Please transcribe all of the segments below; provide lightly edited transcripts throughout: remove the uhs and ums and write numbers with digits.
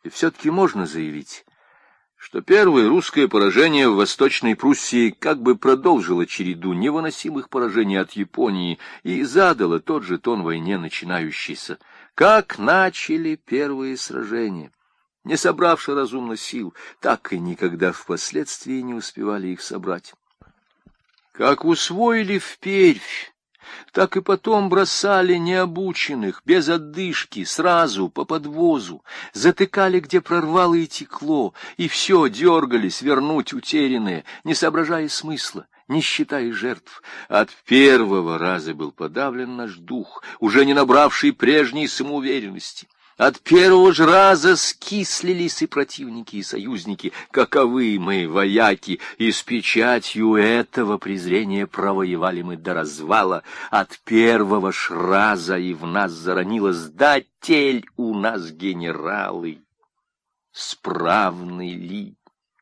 И все-таки можно заявить, что первое русское поражение в Восточной Пруссии как бы продолжило череду невыносимых поражений от Японии и задало тот же тон войне начинающейся. Как начали первые сражения, не собравши разумно сил, так и никогда впоследствии не успевали их собрать. Как усвоили впервь, так и потом бросали необученных, без отдышки, сразу по подвозу, затыкали, где прорвало и текло, и все дергались вернуть утерянное, не соображая смысла, не считая жертв. От первого раза был подавлен наш дух, уже не набравший прежней самоуверенности. От первого же раза скислились и противники, и союзники, каковы мы, вояки, и с печатью этого презрения провоевали мы до развала. От первого ж раза и в нас заронилось: да тель у нас генералы, справны ли?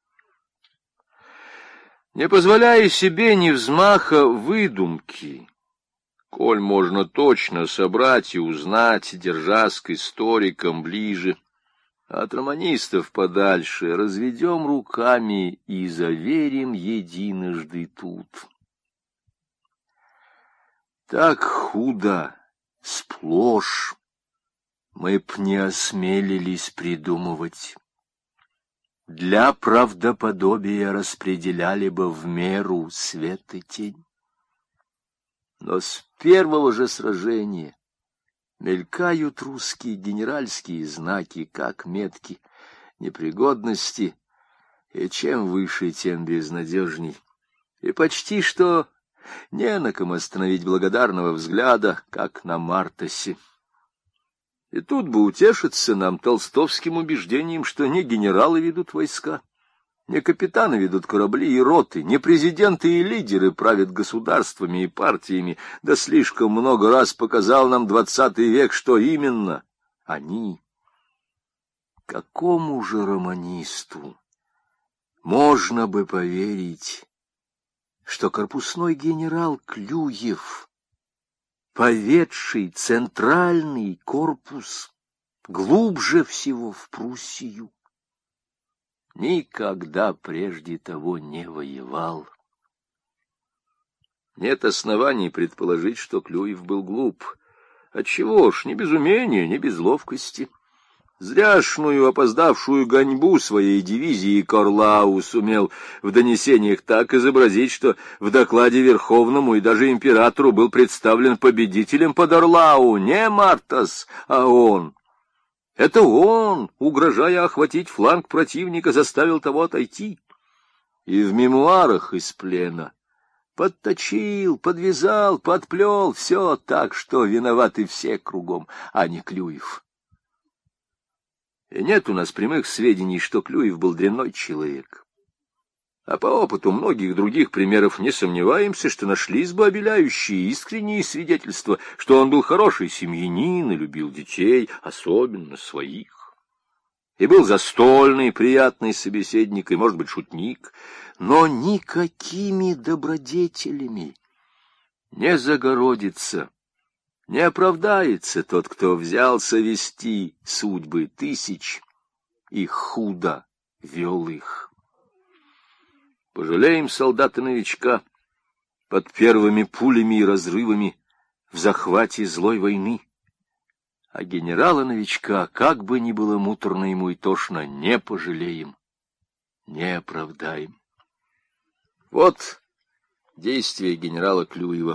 Не позволяя себе ни взмаха выдумки, коль можно точно собрать и узнать, держась к историкам ближе, от романистов подальше, разведем руками и заверим единожды тут. Так худо, сплошь, мы б не осмелились придумывать. Для правдоподобия распределяли бы в меру свет и тень. Но с первого же сражения мелькают русские генеральские знаки, как метки непригодности, и чем выше, тем безнадежней. И почти что не на ком остановить благодарного взгляда, как на Мартасе. И тут бы утешиться нам толстовским убеждением, что не генералы ведут войска, не капитаны ведут корабли и роты, не президенты и лидеры правят государствами и партиями, да слишком много раз показал нам 20 век, что именно они. Какому же романисту можно бы поверить, что корпусной генерал Клюев, поведший центральный корпус глубже всего в Пруссию, никогда прежде того не воевал? Нет оснований предположить, что Клюев был глуп. Отчего ж, не без умения, не без ловкости. Зряшную опоздавшую гоньбу своей дивизии Корлау сумел в донесениях так изобразить, что в докладе Верховному и даже императору был представлен победителем под Орлау не Мартас, а он. Это он, угрожая охватить фланг противника, заставил того отойти. И в мемуарах из плена подточил, подвязал, подплел все так, что виноваты все кругом, а не Клюев. И нет у нас прямых сведений, что Клюев был дрянной человек. А по опыту многих других примеров не сомневаемся, что нашлись бы обеляющие искренние свидетельства, что он был хороший семьянин и любил детей, особенно своих. И был застольный, приятный собеседник и, может быть, шутник, но никакими добродетелями не загородится, не оправдается тот, кто взялся вести судьбы тысяч и худо вел их. Пожалеем солдата-новичка под первыми пулями и разрывами в захвате злой войны, а генерала-новичка, как бы ни было муторно ему и тошно, не пожалеем, не оправдаем. Вот действия генерала Клюева.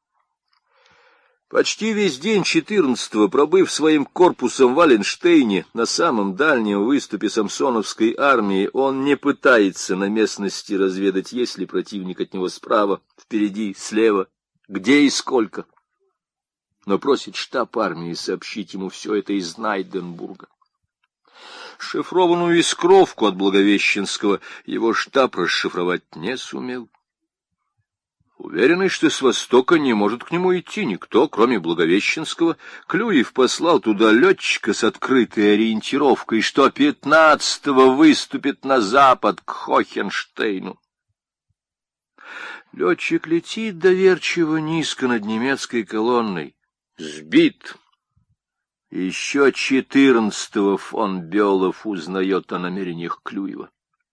Почти весь день 14-го, пробыв своим корпусом в Валенштейне, на самом дальнем выступе самсоновской армии, он не пытается на местности разведать, есть ли противник от него справа, впереди, слева, где и сколько, но просит штаб армии сообщить ему все это из Найденбурга. Шифрованную искровку от Благовещенского его штаб расшифровать не сумел. Уверенный, что с востока не может к нему идти никто, кроме Благовещенского, Клюев послал туда летчика с открытой ориентировкой, что 15-го выступит на запад к Хохенштейну. Летчик летит доверчиво низко над немецкой колонной, сбит, Еще 14-го фон Белов узнает о намерениях Клюева.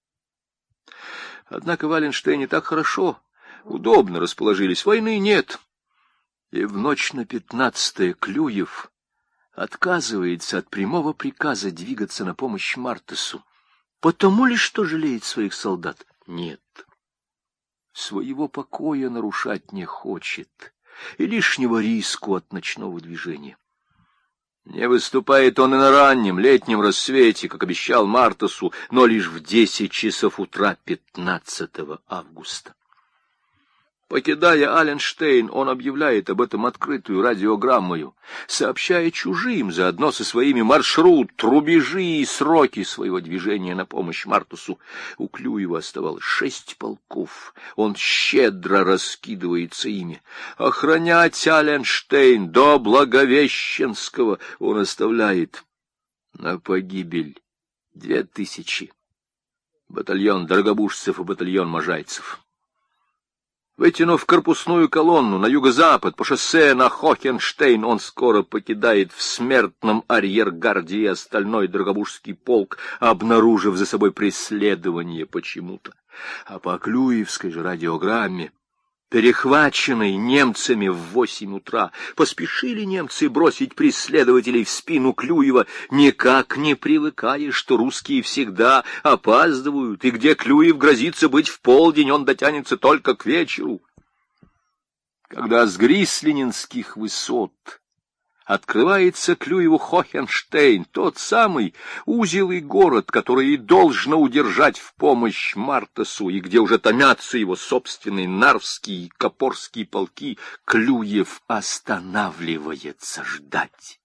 Однако в Алленштейне так хорошо, удобно расположились, войны нет. И в ночь на 15-е Клюев отказывается от прямого приказа двигаться на помощь Мартесу. Потому ли, что жалеет своих солдат? Нет. Своего покоя нарушать не хочет, и лишнего риску от ночного движения. Не выступает он и на раннем летнем рассвете, как обещал Мартесу, но лишь в 10 часов утра 15 августа. Покидая Алленштейн, он объявляет об этом открытую радиограммою, сообщая чужим, заодно со своими маршрут, рубежи и сроки своего движения на помощь Мартесу. У Клюева оставалось 6 полков, он щедро раскидывается ими. Охранять Алленштейн до Благовещенского он оставляет на погибель 2000. Батальон дорогобужцев и батальон можайцев. Вытянув корпусную колонну на юго-запад по шоссе на Хохенштейн, он скоро покидает в смертном арьергарде и остальной Дорогобужский полк, обнаружив за собой преследование почему-то. А по Клюевской же радиограмме, перехваченной немцами в 8 утра, поспешили немцы бросить преследователей в спину Клюева, никак не привыкая, что русские всегда опаздывают, и где Клюев грозится быть в полдень, он дотянется только к вечеру. Когда с Грислининских высот открывается Клюеву Хохенштейн, тот самый узел и город, который и должно удержать в помощь Мартесу, и где уже томятся его собственные Нарвские и Копорские полки, Клюев останавливается ждать.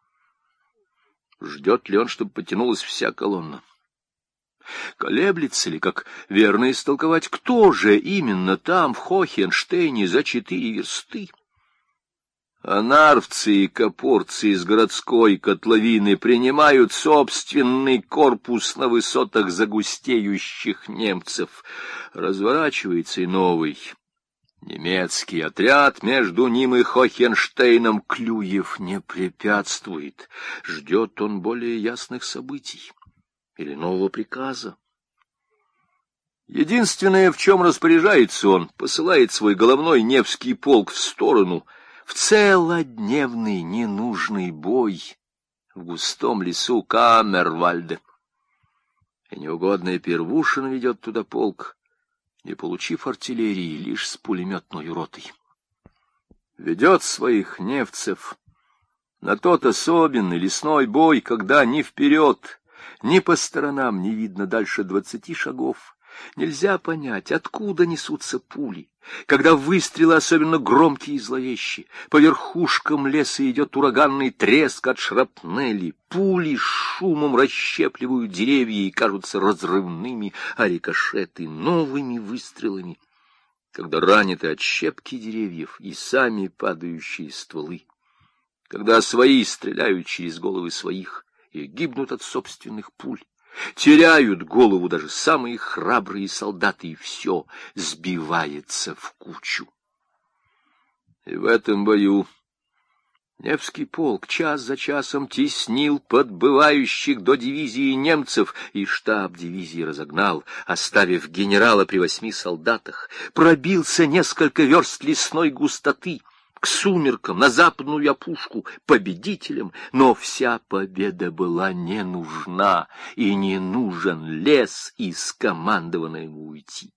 Ждет ли он, чтобы потянулась вся колонна? Колеблется ли, как верно истолковать, кто же именно там, в Хохенштейне, за 4 версты? А нарвцы и копорцы из городской котловины принимают собственный корпус на высотах загустеющих немцев. Разворачивается и новый немецкий отряд, между ним и Хохенштейном Клюев не препятствует. Ждет он более ясных событий или нового приказа. Единственное, в чем распоряжается он, посылает свой головной Невский полк в сторону, в целодневный ненужный бой в густом лесу Камервальде. И неугодная Первушина ведет туда полк, не получив артиллерии, лишь с пулеметной ротой. Ведет своих невцев на тот особенный лесной бой, когда ни вперед, ни по сторонам не видно дальше 20 шагов. Нельзя понять, откуда несутся пули, когда выстрелы особенно громкие и зловещие. По верхушкам леса идет ураганный треск от шрапнели, пули с шумом расщепливают деревья и кажутся разрывными, а рикошеты — новыми выстрелами, когда раняты от щепки деревьев и сами падающие стволы, когда свои стреляют через головы своих и гибнут от собственных пуль. Теряют голову даже самые храбрые солдаты, и все сбивается в кучу. И в этом бою Невский полк час за часом теснил подбывающих до дивизии немцев, и штаб дивизии разогнал, оставив генерала при 8 солдатах, пробился несколько верст лесной густоты к сумеркам, на западную опушку, победителем, но вся победа была не нужна, и не нужен лес, и скомандовано ему уйти.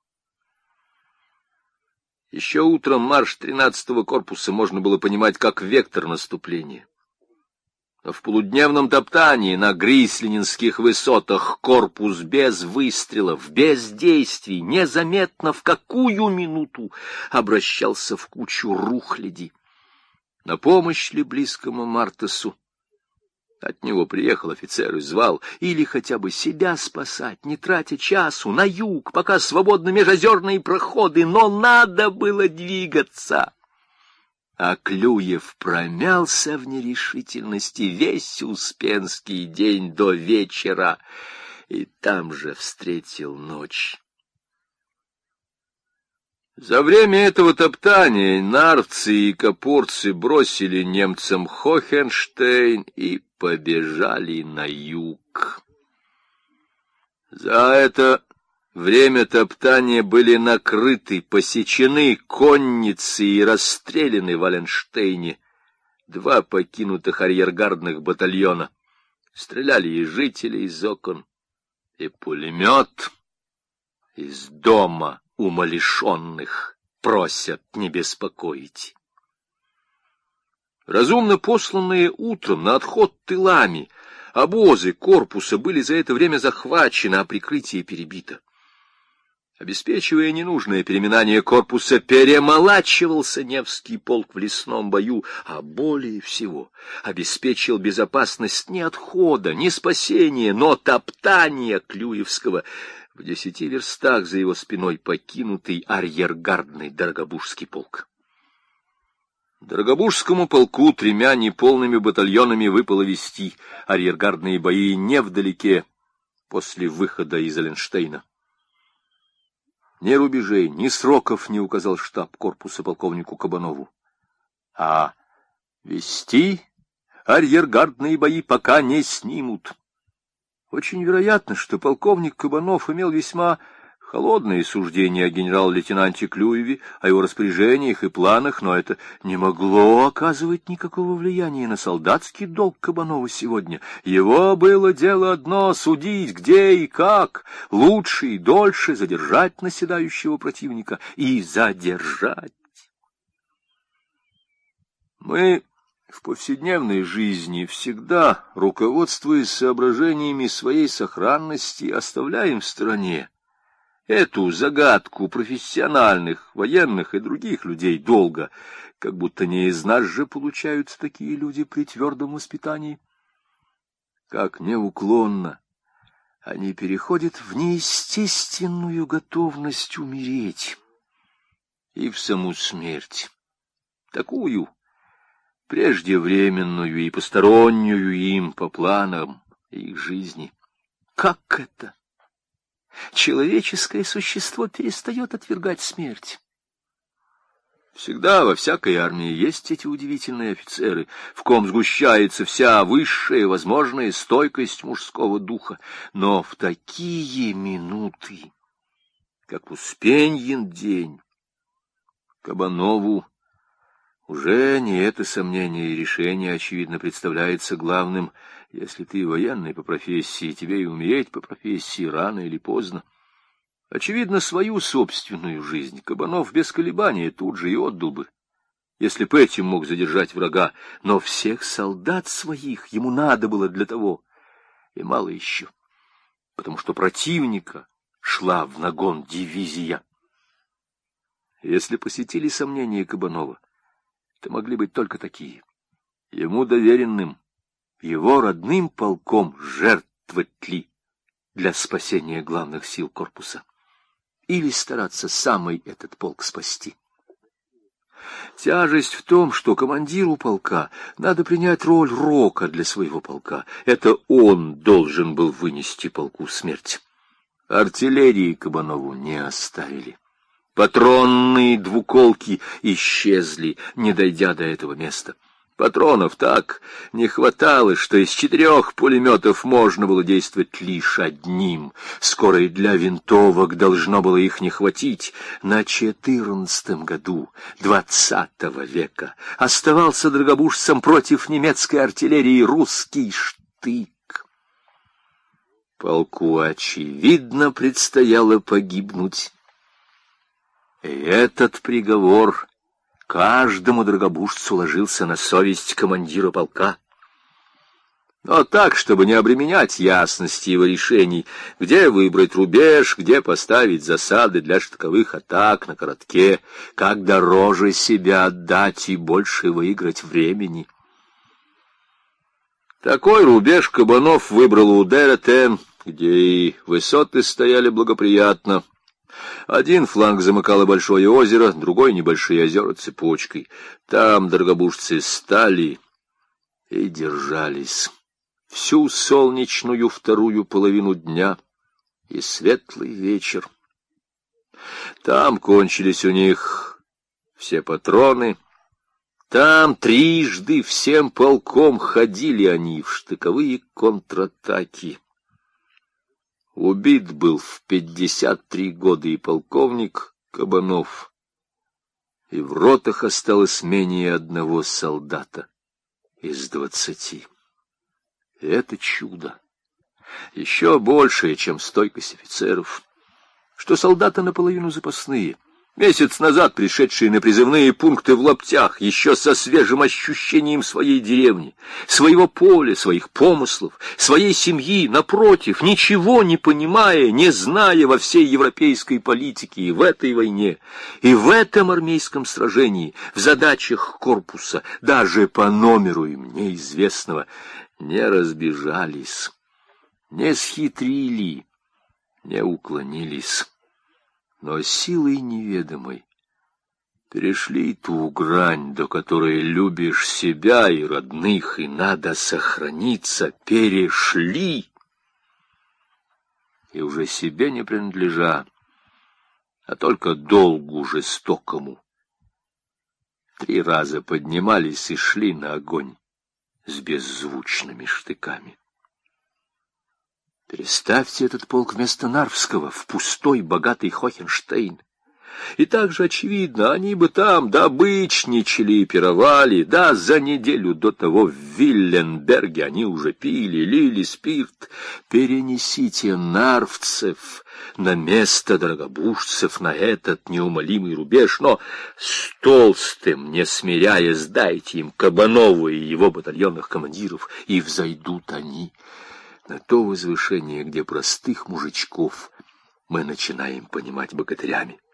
Еще утром марш 13-го корпуса можно было понимать как вектор наступления. Но в полудневном топтании на Грислининских высотах корпус без выстрелов, без действий, незаметно в какую минуту обращался в кучу рухляди. На помощь ли близкому Мартесу? От него приехал офицер и звал, или хотя бы себя спасать, не тратя часу, на юг, пока свободны межозерные проходы, но надо было двигаться. А Клюев промялся в нерешительности весь Успенский день до вечера, и там же встретил ночь. За время этого топтания нарвцы и копорцы бросили немцам Хохенштейн и побежали на юг. За это время топтания были накрыты, посечены конницы и расстреляны в Валенштейне 2 покинутых арьергардных батальона. Стреляли и жители из окон, и пулемет из дома умалишенных просят не беспокоить. Разумно посланные утром на отход тылами, обозы корпуса были за это время захвачены, а прикрытие перебито. Обеспечивая ненужное переминание корпуса, перемолачивался Невский полк в лесном бою, а более всего обеспечил безопасность не отхода, не спасения, но топтания Клюевского в 10 верстах за его спиной покинутый арьергардный Дорогобужский полк. Дорогобужскому полку 3 неполными батальонами выпало вести арьергардные бои невдалеке после выхода из Эленштейна. Ни рубежей, ни сроков не указал штаб корпуса полковнику Кабанову. А вести арьергардные бои пока не снимут. Очень вероятно, что полковник Кабанов имел весьма холодные суждения о генерал-лейтенанте Клюеве, о его распоряжениях и планах, но это не могло оказывать никакого влияния на солдатский долг Кабанова сегодня. Его было дело одно — судить, где и как лучше и дольше задержать наседающего противника и задержать. Мы в повседневной жизни всегда, руководствуясь соображениями своей сохранности, оставляем в стороне эту загадку профессиональных, военных и других людей долга, как будто не из нас же получаются такие люди при твердом воспитании. Как неуклонно они переходят в неестественную готовность умереть и в саму смерть, такую преждевременную и постороннюю им по планам их жизни. Как это? Человеческое существо перестает отвергать смерть. Всегда во всякой армии есть эти удивительные офицеры, в ком сгущается вся высшая возможная стойкость мужского духа. Но в такие минуты, как Успеньин день, Кабанову уже не это сомнение и решение, очевидно, представляется главным. Если ты военный по профессии, тебе и умереть по профессии рано или поздно. Очевидно, свою собственную жизнь Кабанов без колебания тут же и отдал бы, если бы этим мог задержать врага. Но всех солдат своих ему надо было для того, и мало еще, потому что противника шла в нагон дивизия. Если посетили сомнения Кабанова, то могли быть только такие: ему доверенным, его родным полком жертвовать ли для спасения главных сил корпуса, или стараться самый этот полк спасти. Тяжесть в том, что командиру полка надо принять роль рока для своего полка. Это он должен был вынести полку смерть. Артиллерии Кабанову не оставили. Патронные двуколки исчезли, не дойдя до этого места. Патронов так не хватало, что из 4 пулеметов можно было действовать лишь одним. Скоро и для винтовок должно было их не хватить. На 14-м году 20 века оставался дорогобужцам против немецкой артиллерии русский штык. Полку, очевидно, предстояло погибнуть. И этот приговор каждому дорогобужцу ложился на совесть командира полка. Но так, чтобы не обременять ясности его решений, где выбрать рубеж, где поставить засады для штыковых атак на коротке, как дороже себя отдать и больше выиграть времени. Такой рубеж Кабанов выбрал у Деретен, где и высоты стояли благоприятно. Один фланг замыкало большое озеро, другой — небольшие озера цепочкой. Там дорогобужцы стали и держались всю солнечную вторую половину дня и светлый вечер. Там кончились у них все патроны. Там трижды всем полком ходили они в штыковые контратаки. Убит был в 53 года и полковник Кабанов, и в ротах осталось менее одного солдата из 20. И это чудо, еще большее, чем стойкость офицеров, что солдаты наполовину запасные, месяц назад пришедшие на призывные пункты в лаптях, еще со свежим ощущением своей деревни, своего поля, своих помыслов, своей семьи, напротив, ничего не понимая, не зная во всей европейской политике и в этой войне, и в этом армейском сражении, в задачах корпуса, даже по номеру им неизвестного, не разбежались, не схитрили, не уклонились, но силой неведомой перешли ту грань, до которой любишь себя и родных, и надо сохраниться, перешли, и уже себе не принадлежа, а только долгу жестокому. 3 раза поднимались и шли на огонь с беззвучными штыками. Переставьте этот полк вместо Нарвского в пустой, богатый Хохенштейн. И так же очевидно, они бы там добычничали и пировали, да за неделю до того в Вилленберге они уже пили, лили спирт. Перенесите нарвцев на место дорогобужцев, на этот неумолимый рубеж, но с Толстым, не смиряясь, дайте им Кабанова и его батальонных командиров, и взойдут они на то возвышение, где простых мужичков мы начинаем понимать богатырями.